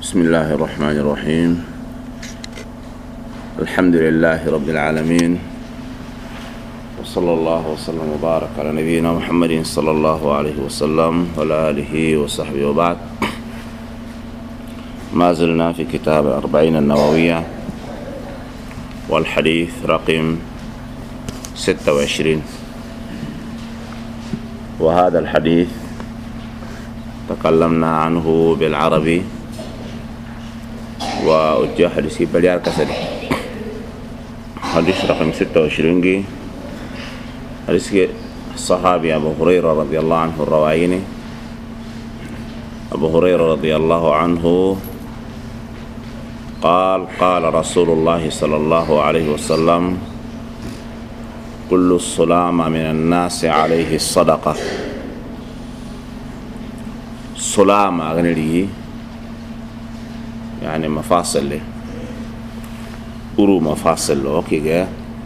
بسم الله الرحمن الرحيم. الحمد لله رب العالمين، وصلى الله وسلم وبارك على نبينا محمد صلى الله عليه وسلم وعلى آله وصحبه وبعد. ما زلنا في كتاب الأربعين النووية والحديث رقم 26، وهذا الحديث تكلمنا عنه بالعربي وأجا حديثي بليار كسدي. حديث رقم 26 حديث الصحابي أبو هريرة رضي الله عنه الروايني. أبو هريرة رضي الله عنه قال رسول الله صلى الله عليه وسلم: كل السلام من الناس عليه الصدقة. سلام أغني يعني مفاصل له أرو مفاصل له كيجا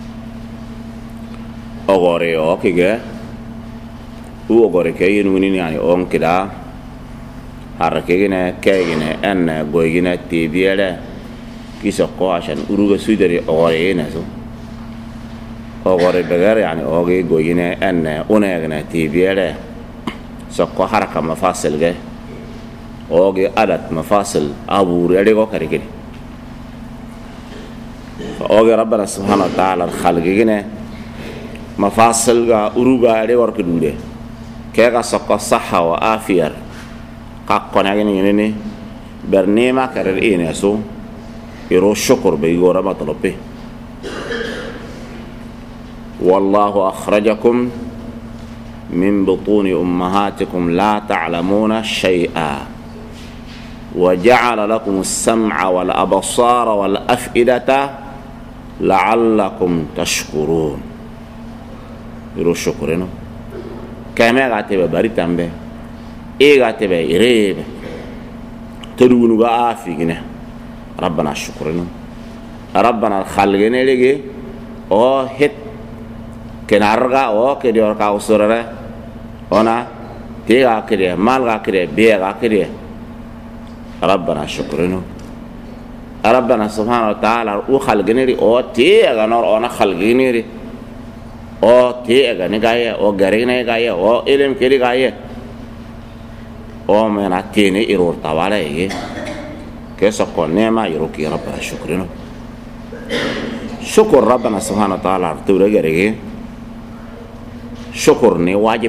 أغوري أو كيجا أغوري كي نونين يعني أم كدا حركينا كيجنا أن غويجنا تبيله كيسقوا عشان أرو بسودري أغوري ناسو أغوري بغير يعني أغوري غويجنا أن أناغنا تبيله سقوا حركة مفاصل جه أوجي أدت مفاصل أبو رياليكو كريكني. فأوجي ربنا سبحانه وتعالى الخلقينه مفاصل أروبا ريور كدوله كيغا سقى صحة وآفير قاقنا ينيني برنيما كرر إينيسو يرو الشكر بيغورا مطلبه. والله أخرجكم من بطون أمهاتكم لا تعلمون شيئا وجعل لكم السمع والأبصار والأفئدة لعلكم تشكرون. يرو شكرنا كما غاتبه بريتام به غاتبه يريب تدونو غافيغنا. ربنا شكرنا ربنا خلقنا لغي او هت كنارغا او كديور كاوسورا ona تيغا كريه مالغا كريه بيغا كريه. ربنا شكرنا ربنا سبحانه وتعالى وخلقني او تيغا نور انا خلقني او تيغا نغايه او غرينا غايه او علم كري غايه او منا تيني يرور تاواله كيسكو نيما يروكي. ربنا شكرنا شكر ربنا سبحانه وتعالى توري غريغي شكر ني واجب.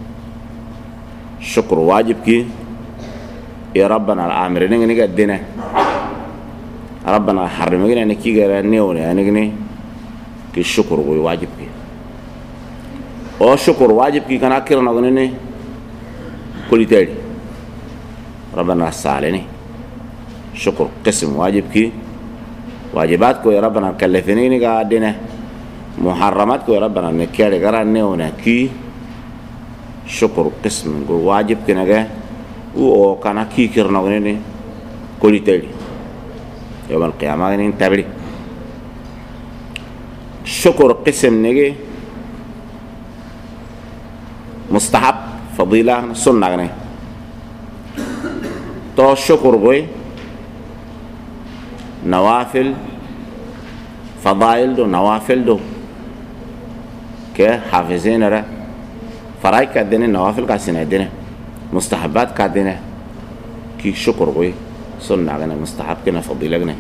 شكر واجب كي يا ربنا الامر نغني قدنا ربنا حرمنا نكي غير نيوني انغني كي شكر واجب كي او شكر واجب كي كان اكير نغني كل تالي ربنا سالني. شكر قسم واجب كي واجبات كو يا ربنا كلفني قادنا محرمات كو يا ربنا نكير غير نيوني كي شكر قسم واجب كي نغا او كان كي كير نغني كل تالي يوم القيامة نتبري. شكر قسم نجي مستحب فضيلة سنة غني تو شكر بوي نوافل فضائل دو نوافل دو كي حافظين را فرايك كدني نوافل كاسين دينه مستحبات كدنه كي شكر بوي سنة غني مستحب كنا فضيلة غني.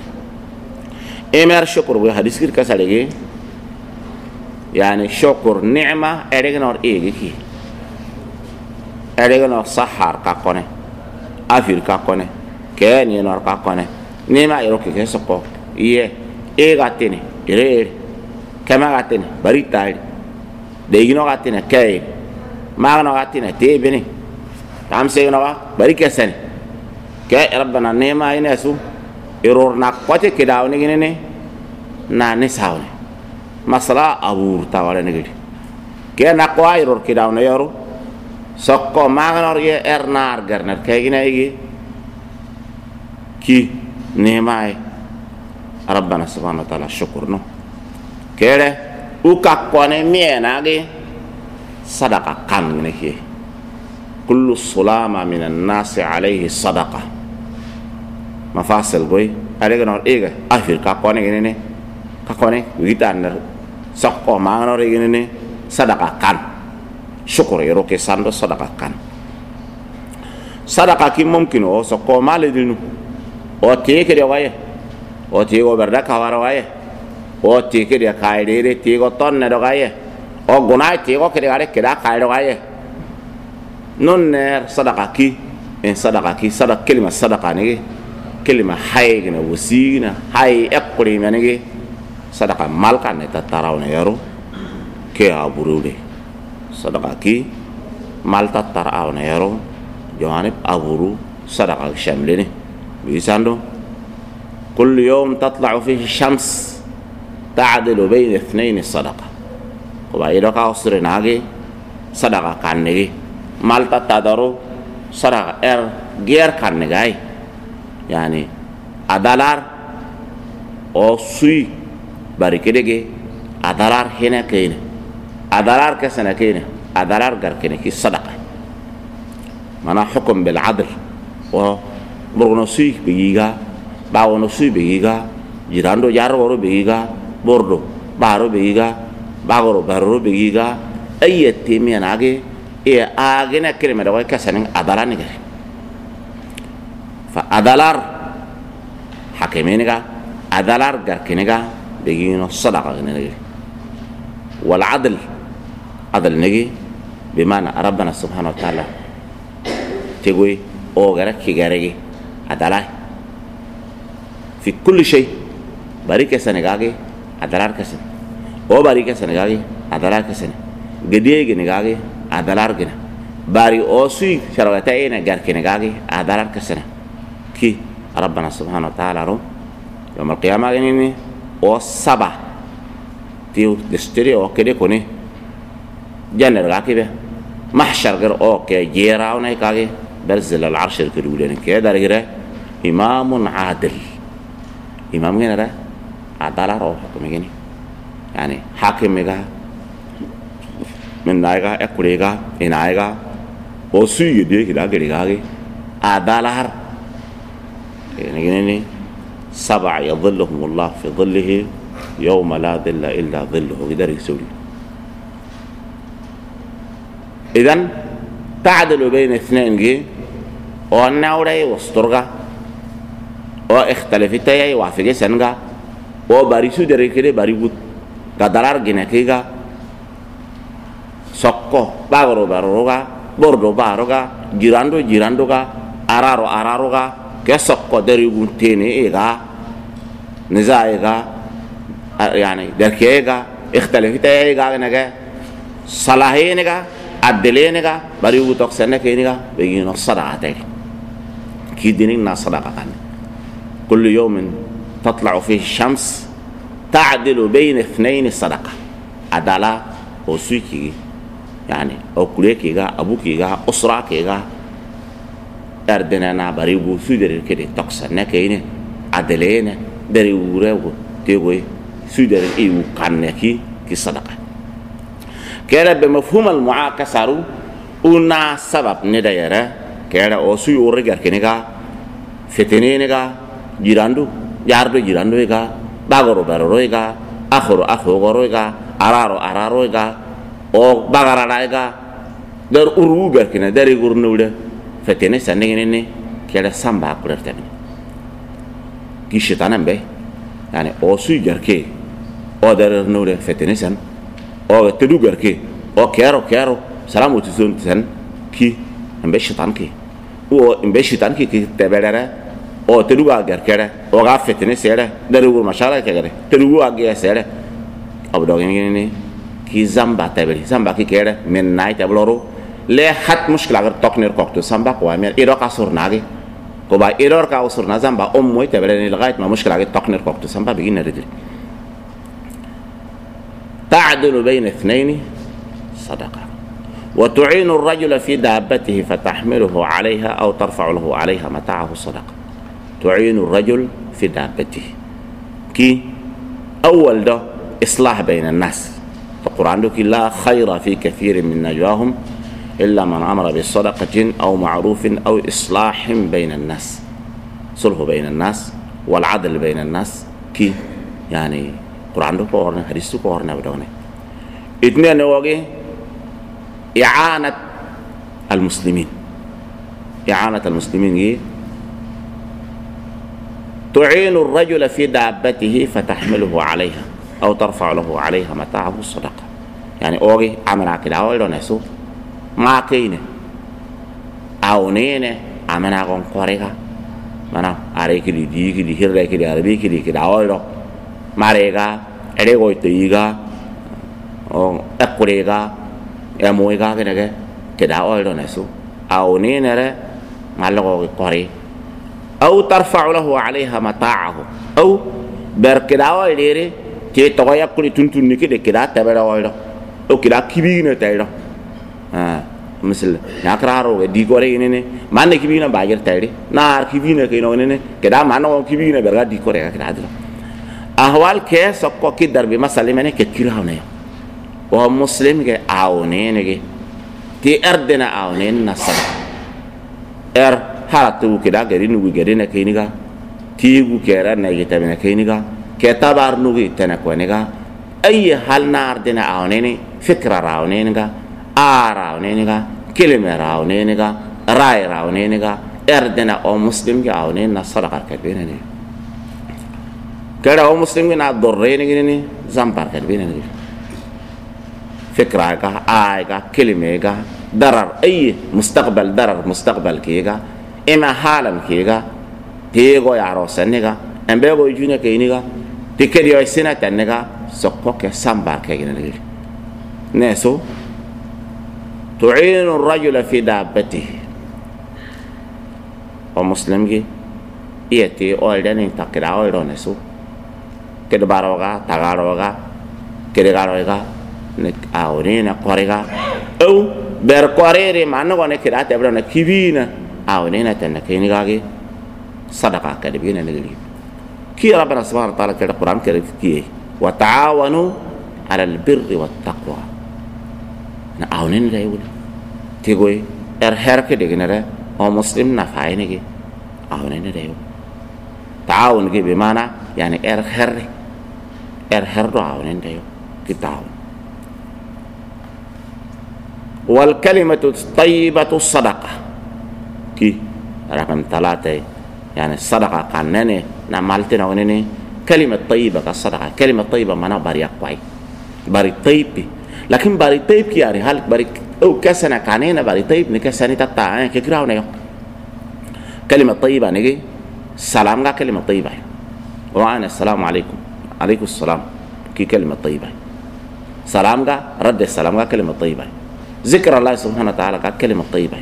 إمر شكر بوي حديث كير كسالجي يعني شكر نعمة أريغنور إيجي أريغنور صحار كاكونه أفير كاكونه كأن ينور كاكونه نعمة يروكي كسكو إيغاتيني إيري كما غاتيني بريتاي ديجنو غاتيني كاي ماغنو غاتيني تيبني تامسيغنو بريكسني كي ربنا نيما ينسو يرور ناقوتي كداو نيجيني نا نساوني مسلا أبور تاوالي نيجي كي ناقوا يرور كداو نيورو سكو ماغنور يه إرنار غرنر كي يجي كي نيما ربنا سبحانه وتعالى شكرنا كيره وكاكواني ميناغي صدقة كان نكي كل السلام من الناس عليه صدقة mafasal goy ale no ega afir ka kone gene ka kone witan sakko ma no re gene sadaka kan syukur yero ke sando sadaka kan sadaka ki mumkin o sakko male dinu o teke de waye o tego berda kawara waye o teke de kaide tego tonne do waye o gunai tego ke gare ke da kaide waye non ner sadaka ki en sadaka ki sadaka kelima sadaka ne kelima haygna wasigna hay ekuri menege sadaka malka ne tatarawne yaro ke aburude sadaka ki malta tarawne yaro johanib aburu sadaka shamlene بيساندو كل يوم تطلع فيه الشمس تعدل بين اثنين الصدقة وبعيدو كاوسر ناغي صدقة كاننغي مالتا تادارو صدقة غير كاننغاي يعني أدالار أو سوي باركيدغي أدالار هنا كينه أدالار كسنة كينه أدالار غير كينه كي صدقة معنى حكم بالعدل و borno sui begiga bawono sui begiga jirando jaroro begiga bordo baro begiga bagoro baro begiga ayete mianage e agena kelma dawa kasanin adalani gari fa adalar hakemeniga adalar garkeniga begino sadaqa gari wal adl adl nigi bimana rabbana subhanahu wa ta'ala tegoy o gara kigaregi adalah في كل شيء باريك سنغاغي ادلار كسن او باريك سنغاغي ادلار كسن غدي غنغاغي ادلار غنا باري او سوي شرواتين غار كنغاغي ادلار كسن كي ربنا سبحانه وتعالى رو يوم القيامه غني او سبا تيو دستري او كده كوني جنر غاكي محشر غير او كي جيراو نايكاغي برزل العرش الكريم كده دارغره إمام عادل إمام هنا عدالة روح حكم يعني يعني حاكم ميغا من نايغا أكوليغا إنايغا وسوي يدي كده كده عدالة يعني سبع يظلهم الله في ظله يوم لا ظل إلا ظله قدر يسولي إذن تعدل بين اثنين جي والنوري والسترغة o اختلفت يا وافقي سنغا o barisu dere kede baribut gadalar gene kega sokko bagoro baroga bordo baroga girando ga araro ga ke sokko dere guntene ega nizaega yani derkega اختلفت يا ga nega salahenega adelenega baribut oksene kenega begino sadaqate kidinin na sadaqatan كل يوم تطلع فيه الشمس تعدل بين اثنين الصدقة عدالة وسويكي يعني أو كليكيغا أبوكيغا أسراكيغا أردنا بريغو سودر كده تقصر نكينه عدلين بريغو ريغو تيغوي سودر إيو كانكي كي صدقة كده بمفهوم المعاكسة ونا سبب ندايرة كده أسوي ورغر كنغا فتنينغا jirando jardo jirando ega bagoro baroro ega akhoro akhoro ega araro ega o bagara ega dar uru berkina dari gurnude fetene sanene ne kala samba kurtene ki shetanan be yani o su jarke o dar nude fetene san o tedu berke o kero salamu tuzun san ki ambe shetan ki o ambe shetan ki tebelere o teluga garkere o ga fetene sere darugo mashala kegere telugo age sere abdo ngene ki zamba tabeli zamba ki kere men nay tabloro le hat mushkila gar tokner kokto samba ko amer iro ka surnage ko ba iro ka surna zamba moy tabeli ni lagait ma mushkila gar tokner kokto samba bigin ridri تعدل بين اثنين صدقه وتعين الرجل في دابته فتحمله عليها او ترفع له عليها متاعه صدقه تعين الرجل في دابته كي أول ده إصلاح بين الناس القرآن دوك لا خير في كثير من نجواهم إلا من أمر بالصدقة أو معروف أو إصلاح بين الناس صلح بين الناس والعدل بين الناس كي يعني قرآن دو كورنا حديث دو كورنا بدونه. اثنين نواجه إعانة المسلمين. إعانة المسلمين تعين الرجل في دابته فتحمله عليها أو ترفع له عليها متاعه الصدقة. يعني أوجي عمنا كده أول نسو ما كينه أو نينه عمنا كون قريقة mana are kili di kili hirre kili arabi kili kida oiro marega ere go tiga o akurega emoiga kenege kida oiro nesu au ni nere malago qori au tarfa'u lahu 'alayha mata'ahu au ber kida oire ke to yakuli tuntun ni kide kida tabera oiro o kida kibine tayro مثل ناكرارو دي كوري نيني ما نكبينا باجر تايري نار كبينا كينو نيني كدا ما نو كبينا برغا دي كوري كدا دلو احوال كيس كو كي دربي مسالي مني كتير هاوني و مسلم كي اونين كي تي اردنا اونين نصر ار حالتو كدا غري نوغي غرينا كينيغا تيغو كيرا نايغي تابنا كينيغا كتابار نوغي تنكونيغا اي حال نار دنا اونين فكره راونينغا راونينغا كلمة راونينغا راي راونينغا اردنا او مسلم راونينغا صدقة كتبينني كده او مسلم نا ضرينغني زمبار كتبينني فكرة آيغا كلمة ضرر اي مستقبل ضرر مستقبل كيغا اما حالا كيغا تيغو ياروسنغا امبيغو يجونا كينيغا تكديو سينا تنغا سوكوك سامبار كيغني نسو تعين الرجل في دابته ومسلم جي يأتي أولدني تكرا أولدنسو كده باروغا تغاروغا كده غاروغا نك أورينا كوريغا أو بركوريري ما نقول كده تبرنا كيبينا أورينا تنكينيغا جي صدقة كده بينا نقولي كي ربنا سبحانه وتعالى كده القرآن كده كي وتعاونوا على البر والتقوى نعاونين ده يقول تقول هرك ديننا أو مسلم نفعينه كي عاونين ده يقول تعاون كي بمعنى يعني هر عاونين ده يقول كتعاون. والكلمة الطيبة الصدقة كي رقم 3 يعني الصدقة قنني نعملتنا ونني كلمة طيبة كالصدقة. كلمة طيبة معناها باري أقوي باري طيب لكن باري طيب كي يعني هل باري أو كسنة كانينا باري طيب نكسنة تطاعين كيكراو نيو. كلمة طيبة نيجي سلام لا كلمة طيبة وأنا السلام عليكم عليكم السلام كي كلمة طيبة. سلام لا رد السلام لا كلمة طيبة. ذكر الله سبحانه وتعالى كلمة طيبة.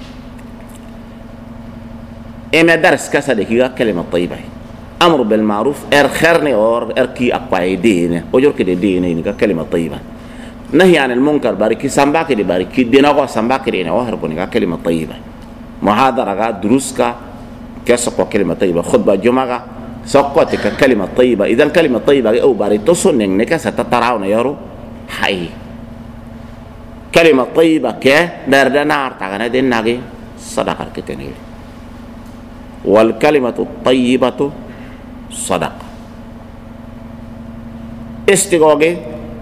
إما درس كسر كي كلمة طيبة. أمر بالمعروف خيرني أور كي أقوى دين وجر كده دين كلمة طيبة. نهي عن المنكر باركي سامباكي دي باركي ديناغو سامباكي دي وهربوني كلمة طيبة. محاضرة دروسك كسقوا كلمة طيبة. خطبة جمعة سقوتك كلمة طيبة. إذا كلمة طيبة أو باري تصن إنك ستتراون يارو حي كلمة طيبة كه دردنا ارتغنا دين ناقي صدقة كتنير. والكلمة الطيبة صدقة استقوغي.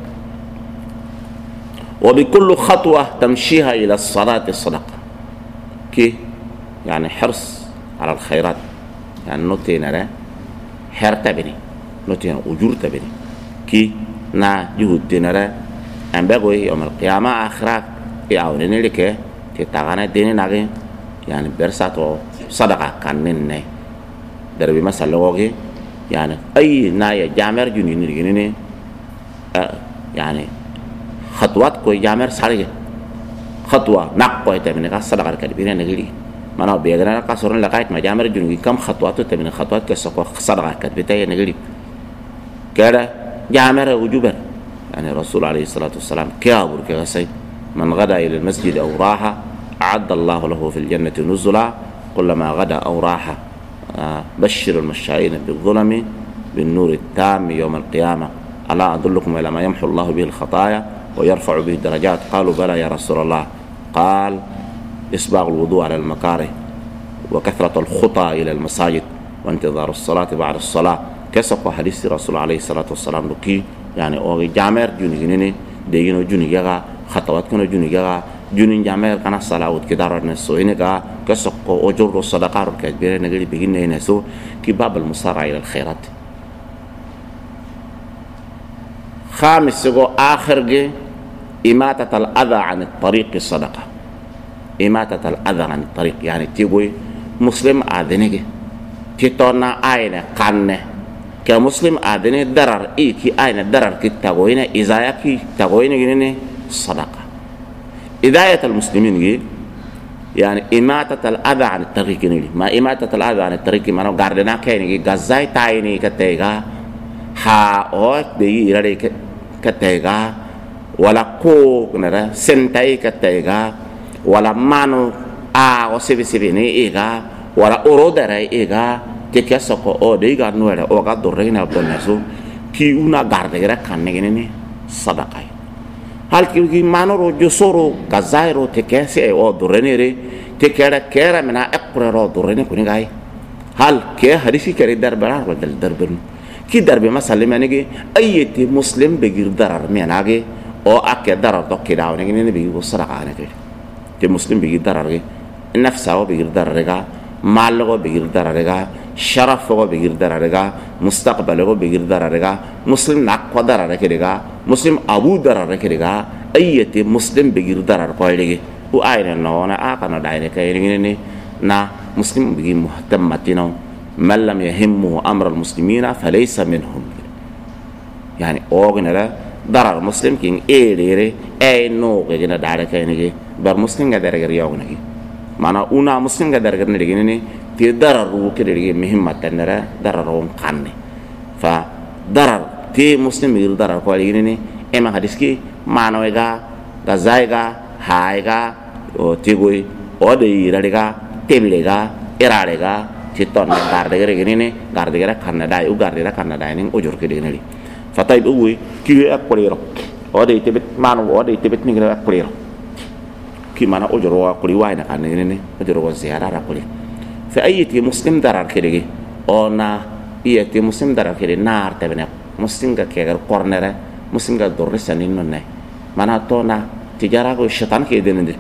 وبكل خطوة تمشيها إلى الصلاة الصدقة كي يعني حرص على الخيرات يعني نوتينا لا حر تبني نوتينا أجور تبني كي نا يهودنا لا أن بقوي يوم القيامة آخرك يعاونين لك تتغنى ديني ناقي يعني برساتو صدقة كانين دربي مثلا لوغي يعني أي نايا جامر جنين يعني خطوات كوي جامر ساري خطوة نقوة تبني كصدقة كبيرة نقولي ما أنا بيجرنا كسرنا لقيت ما جامر جنوي كم خطوات تبني خطوات كسقوا صدقة كبيرة نقولي كذا جامر وجبر يعني الرسول عليه الصلاة والسلام كابر كغسي من غدا إلى المسجد أو راح أعد الله له في الجنة نزلا كلما غدا أو راح بشر المشائين بالظلم بالنور التام يوم القيامة ألا أدلكم إلى ما يمحو الله به الخطايا ويرفع به الدرجات. قالوا بلى يا رسول الله. قال إسباغ الوضوء على المكاره وكثرة الخطى إلى المساجد وانتظار الصلاة بعد الصلاة كسق حديث رسول عليه الصلاة والسلام لكي يعني أو جامر جوني جنيني دينو جوني جاga خطوات كنا جوني جاga جوني جامر كنا صلاة وكدار النسوين جا كسق أجر الصدقة كبيرة نقول بيجينا نسو كباب المسارع إلى الخيرات. خامس آخر جي إماتة الأذى عن الطريق الصدقة. إماتة الأذى عن الطريق يعني تيجي مسلم آذنه تيتونا أين قنة كمسلم آذنه درر كي أين درر كي تقوينه إزايا كي تقوينه جنينه صدقة. إداية المسلمين يعني إماتة الأذى عن الطريق نيجي ما إماتة الأذى عن الطريق ما نو غاردنا كيني غزاي تايني كتيجا ها أو بيجي يرى كتيجا ولا كو نرى سنتاي كتيجا ولا مانو أو سبي نيجا ولا أورودري إيجا تكسكو أو ديجا نوير أو كدورينا بنسو كي ونا غاردنا كان نيجي صدقة. hal ki manoro josoro gazairo tekese o dorenere tekera mena eqrero dorene kuni gai hal ke hadisi kare darbara wal darbun ki darbe masalle menege ayeti muslim begir darar menage o akke darar dokki dawne ne be usra ane te muslim begir darar ge nafsa o begir darar ga mal go begir darar ga sharaf go begir darar ga mustaqbal go begir darar ga muslim nak ko darar ke ga muslim abu darar ke ga ayati muslim begir darar ko lege u ayna no na akana daire kay ni na muslim begi muhtammatino man lam yahimmu amr almuslimina falaysa minhum yani ognara darar muslim king elere ay no ke gina daire kay ni bar muslim ga darar yogna mana una muslim ga darar ni ni ti darar ru ke de muhimmatan nara darar on kanne fa darar ti muslim begir darar ko lege ni ema hadiski manoega gazaiga haiga o tigoi o de irariga temlega irarega titon gardegere gene gardegere kanada u gardegere kanada ni ujur ke de ni fatay uwi ki akuliro o de tibet mano o de tibet ni gira akuliro ki mana ujur wa kuli waina kan ni ujur wa ziyara rakuli fa ayati muslim darar kedege ona iyati muslim darar kede nar tabene muslim ga kegar cornere muslim ga dorre sanin nonne mana tona tijara ko shaitan ke denende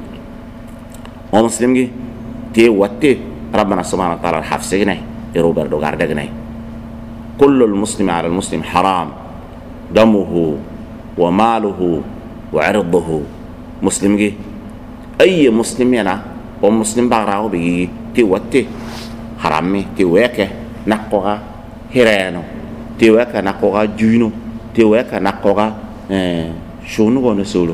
o muslim gi te watte rabbana subhanahu wa ta'ala hafsina يروبر دو غاردغناي كل المسلم على المسلم حرام دمه وماله وعرضه مسلم جي اي مسلم ينا ومسلم باراو بي تي وتي حرامي تي ويكه نقوغا هيرانو تي ويكه نقوغا جينو تي ويكه نقوغا شونو غونو سولو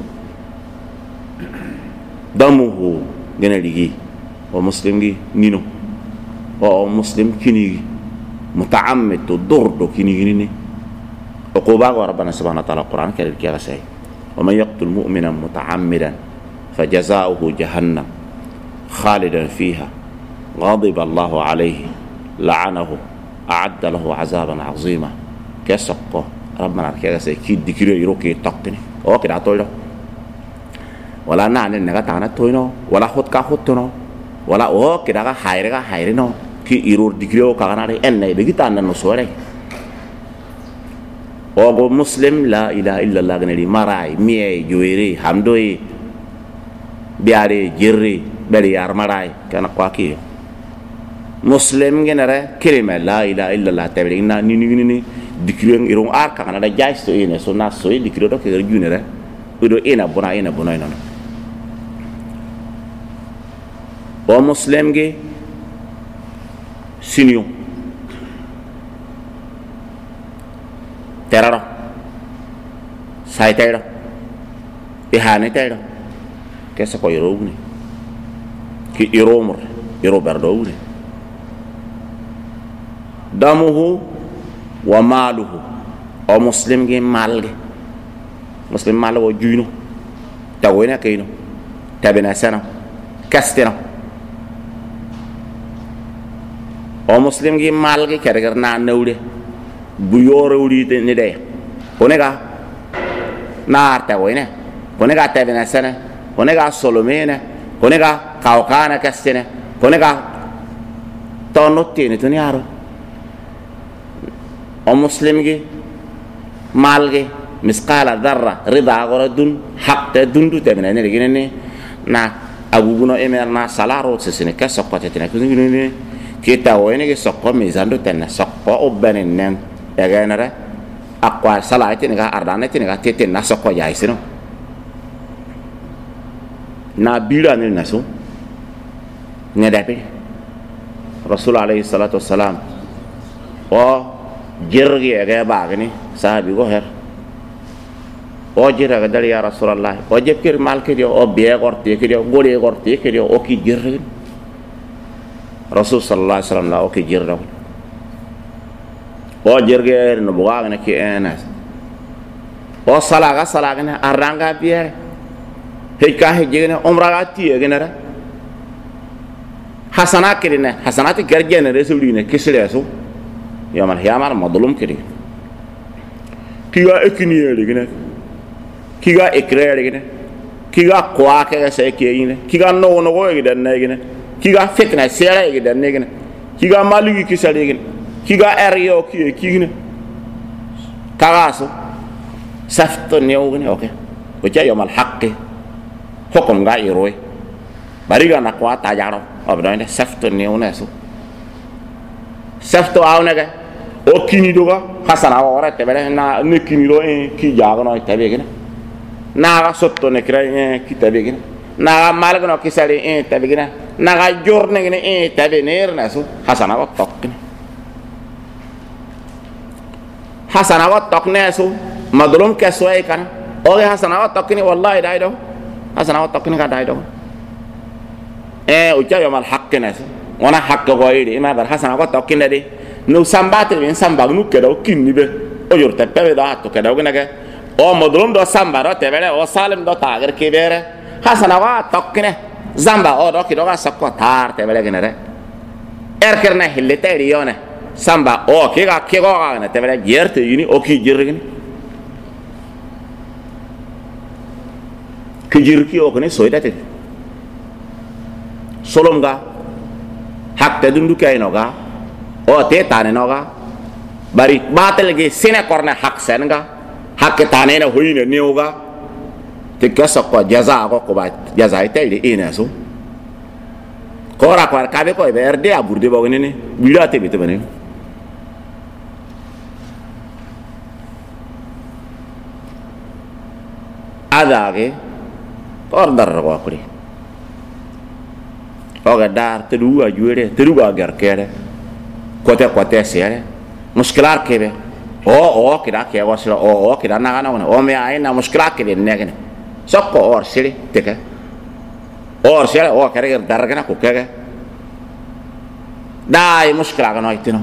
دمه غناليغي ومسلم جي نينو او مسلم كيني متعمد تضر كيني عقوبة ربنا سبحانه وتعالى القرآن كريم كذا شيء ومن يقتل مؤمنا متعمدا فجزاؤه جهنم خالدا فيها غضب الله عليه لعنه أعد له عذابا عظيما كسقه ربنا كذا شيء كي دكيرو يروكي تقتني او كده تقول ولا نعني نغتانا توينو ولا خد كاخدتنو ولا او كده حيرنو ki irur dikriyo kaganare enne be gitanna no sore ogo muslim la ilaha illa allah ganari marai miye joyere hamdoy biare jirri bari yar marai kana kwaki muslim genare kelima la ilaha illa allah tabiri na ni dikriyo irun ar kaganara jaisto ene so na so dikriyo do ke junere udo ina bona ina no o muslim ge sinio teraro saitero ihanetero kesa ko yorowni ki iromur iroberdowni damuhu wa maluhu o muslim ge malge muslim malgo juino tawena kayno tabena sana kastena o muslim gi malgi kerger na nawde bu yoro wuri ni de onega na arta woine onega tebena sana onega solomene onega kaukana kastene onega tonotti ni tuniaro o muslim gi malge misqala dharra rida gora dun hakta dundu temina ne gine na aguguno emerna salaro sesene ka sokote tena kuzini kita wene ge sokko mizando tenna sokko obbanen nen egenara akwa salati ne ga ardane tene ga tete na sokko yaisino na bira ne naso ne dape rasul alayhi salatu wassalam o jirgi ege bagni sahabi go her o jira ga dal ya rasulullah o jekir mal ke dio o be gorti ke dio gole gorti ke dio o ki jirgi rasul sallallahu alaihi wasallam la o ki jirda o jirgi no buga ne ki enas o salaga ne aranga biere he ka he jene umra ga ti ege nara hasana kirine hasanati garjene resuline kisire so yamal hiyamar madlum kiri kiga ekiniye ligine kiga ekre ligine kiga kwa ke se kiyine kiga no go gidan na gine kiga fitna sere gidan ne gine kiga maligi kisale gine kiga eryo kiyine kagaso safto ne ogine okay o ja yamal haqqi hukum ga iroi bariga na kwa tajaro abdane safto ne onaso safto awnega o kini doga hasana ora tebere na ne kini ro ki jago no tebe gina na ga sotto ne kra ki tebe gina na ga malga no kisari tebe gina na ga jorne gina tebe ner na su hasana wa tok hasana wa tok ne su madlum ke soy kan o ga hasana wa tok ni wallahi dai do hasana wa tok ni ka dai do o ja yamal haqqina su wana hakka go ide ima bar hasana wa tok ni de no sambate ben sambag nu kedo kinni be o yorta pebe da to kedo gna ke o modlum do sambaro te bere o salim do tager ke bere hasana wa tokkne zamba o do kido ga sakko tar te bere gna re erkerne hillete riyone samba o ke ga na te bere yerte yini o ki jirgin ki jirki o kone soydate solom ga hakta dundu kayno ga o te tane noga bari batel ge sine korne hak senga hak tane na hoine neoga te kasa ko jaza ko ba jaza ite ile ina so kora kwar kabe ko berde aburde bo ne bida te bite bane adage ordar ko kuri oga dar te duwa juere te duwa garkere kote sere muskilar kebe o kida ke wasira o kida na kana o me ayna muskilar kebe negene sokko or sire teke or sire o kare dargana ko kege dai muskila kana itino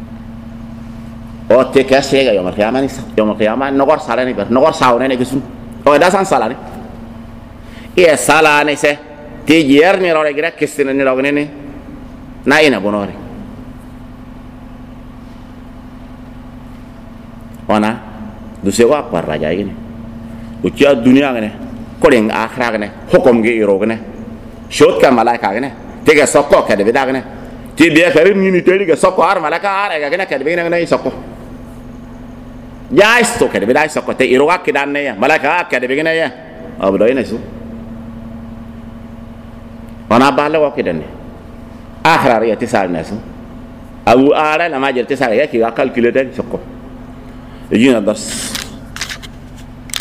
o teke sega yo markiyama nogor salani ber nogor sawne ne gisun o da san salani e salani se ti yerni rore gira kestene ni rogne ne na ina bonore ona duse wa par raja ini ucia dunia gane koleng akhira gane hukum ge iro gane shot ka malaika gane tega sokko ka de beda gane ti be karim ni teli ga sokko ar malaika ar ga gane ka de bena gane sokko ya isto ka de beda sokko te iro ga kidan ne ya malaika ka de bena ya abdo ina su ona bale wa kidan ne akhira ya tisal nasu abu ara la majir tisal ya ki ga calculator sokko yina das